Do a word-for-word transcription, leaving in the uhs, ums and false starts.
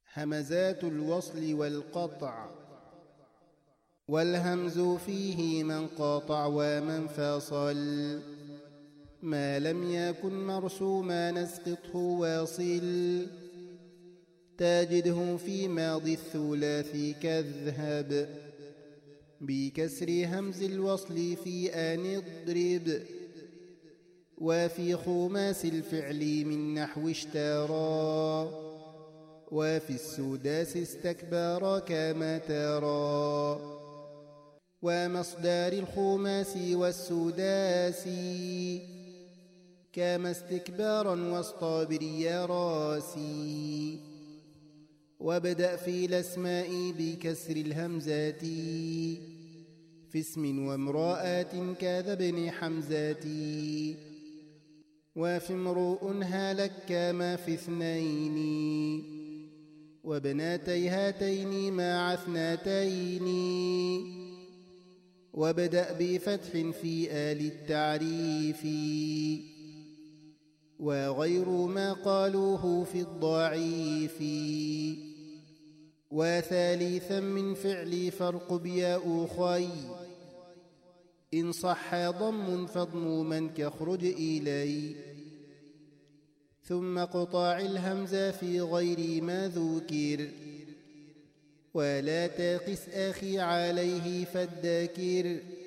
همزات الوصل والقطع. والهمز فيه من قاطع ومن فصل، ما لم يكن مرسوما نسقطه واصل. تجده في ماضي الثلاثي كاذهب، بكسر همز الوصل في آن اضرب. وفي خماس الفعل من نحو اشترى، وفي السداس استكبر كما ترى. ومصدر الخماس والسداس، كما استكبارا واصطابر يا راسي. وابدأ في الأسماء بكسر الهمزات، في اسم وامرأة كذا ابن حمزات. وفي امرؤ هلك كما في اثنين، وابنتي هاتين مع اثنتين. وابدأ بفتح في آل التعريف، وغير ما قالوه في الضعيف. وثالثا من فعل فرق بياء خي، إن صح ضم فضموما كاخرج إلي. ثم قطاع الهمزة في غير ما ذكر، ولا تقس أخي عليه فالذاكر.